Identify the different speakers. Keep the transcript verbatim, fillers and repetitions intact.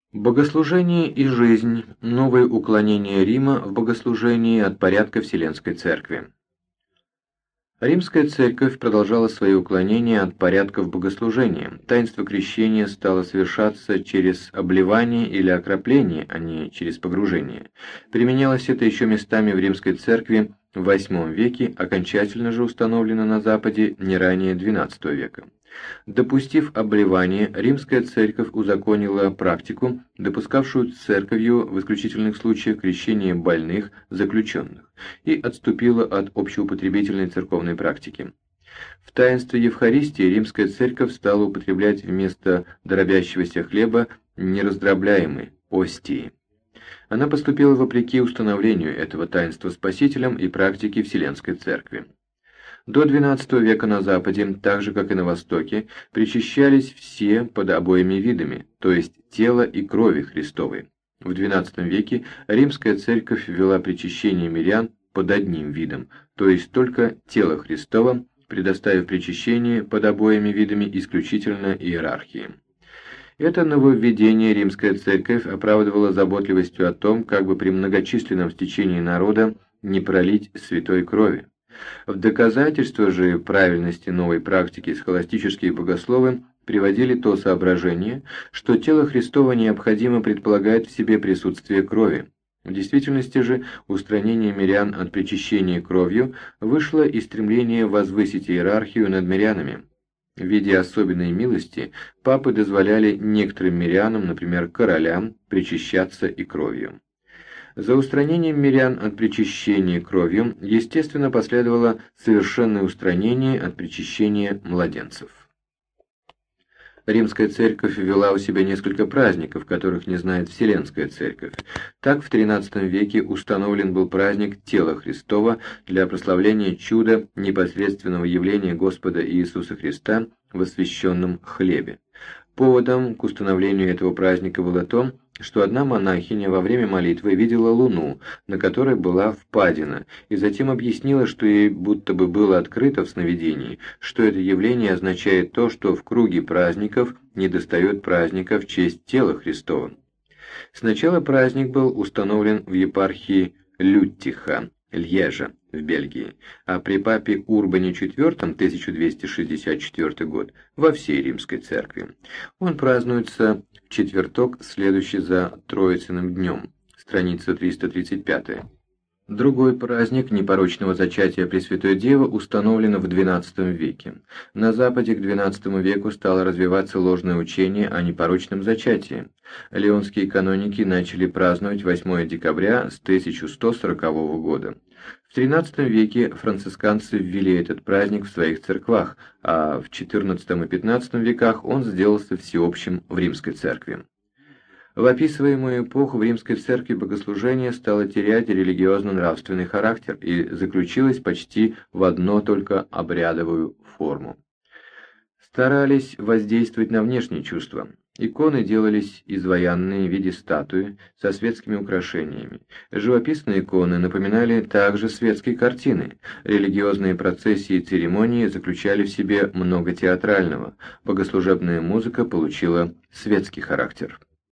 Speaker 1: Богослужение и жизнь. Новые уклонения Рима в богослужении от порядка Вселенской Церкви. Римская Церковь продолжала свои уклонения от порядков богослужения. Таинство крещения стало совершаться через обливание или окропление, а не через погружение. Применялось это еще местами в Римской Церкви в восьмом веке, окончательно же установлено на Западе не ранее двенадцатого века. Допустив обливание, Римская Церковь узаконила практику, допускавшую Церковью в исключительных случаях крещение больных, заключенных, и отступила от общеупотребительной церковной практики. В таинстве Евхаристии Римская Церковь стала употреблять вместо дробящегося хлеба нераздробляемый остии. Она поступила вопреки установлению этого таинства Спасителем и практике Вселенской Церкви. До двенадцатого века на Западе, так же как и на Востоке, причащались все под обоими видами, то есть тела и крови Христовой. В двенадцатом веке Римская Церковь ввела причащение мирян под одним видом, то есть только тело Христово, предоставив причащение под обоими видами исключительно иерархии. Это нововведение Римская Церковь оправдывала заботливостью о том, как бы при многочисленном стечении народа не пролить святой крови. В доказательство же правильности новой практики схоластические богословы приводили то соображение, что тело Христово необходимо предполагает в себе присутствие крови. В действительности же устранение мирян от причащения кровью вышло из стремления возвысить иерархию над мирянами. В виде особенной милости папы дозволяли некоторым мирянам, например, королям, причащаться и кровью. За устранением мирян от причащения кровью, естественно, последовало совершенное устранение от причащения младенцев. Римская Церковь ввела у себя несколько праздников, которых не знает Вселенская Церковь. Так в тринадцатом веке установлен был праздник Тела Христова для прославления чуда непосредственного явления Господа Иисуса Христа в освященном хлебе. Поводом к установлению этого праздника было то, что одна монахиня во время молитвы видела луну, на которой была впадина, и затем объяснила, что ей будто бы было открыто в сновидении, что это явление означает то, что в круге праздников недостает праздника в честь тела Христова. Сначала праздник был установлен в епархии Люттиха, Льежа, в Бельгии, а при папе Урбане четвёртом, тысяча двести шестьдесят четвёртый год, во всей Римской Церкви. Он празднуется в четверток, следующий за Троицыным днем, страница триста тридцать пять. Другой праздник непорочного зачатия Пресвятой Девы установлен в двенадцатом веке. На Западе к двенадцатому веку стало развиваться ложное учение о непорочном зачатии. Леонские каноники начали праздновать восьмого декабря с тысяча сто сорокового года. В тринадцатом веке францисканцы ввели этот праздник в своих церквах, а в четырнадцатом и пятнадцатом веках он сделался всеобщим в Римской Церкви. В описываемую эпоху в Римской Церкви богослужение стало терять религиозно-нравственный характер и заключилось почти в одно только обрядовую форму. Старались воздействовать на внешние чувства. Иконы делались изваянные в виде статуи со светскими украшениями. Живописные иконы напоминали также светские картины. Религиозные процессии и церемонии заключали в себе много театрального. Богослужебная музыка получила светский характер.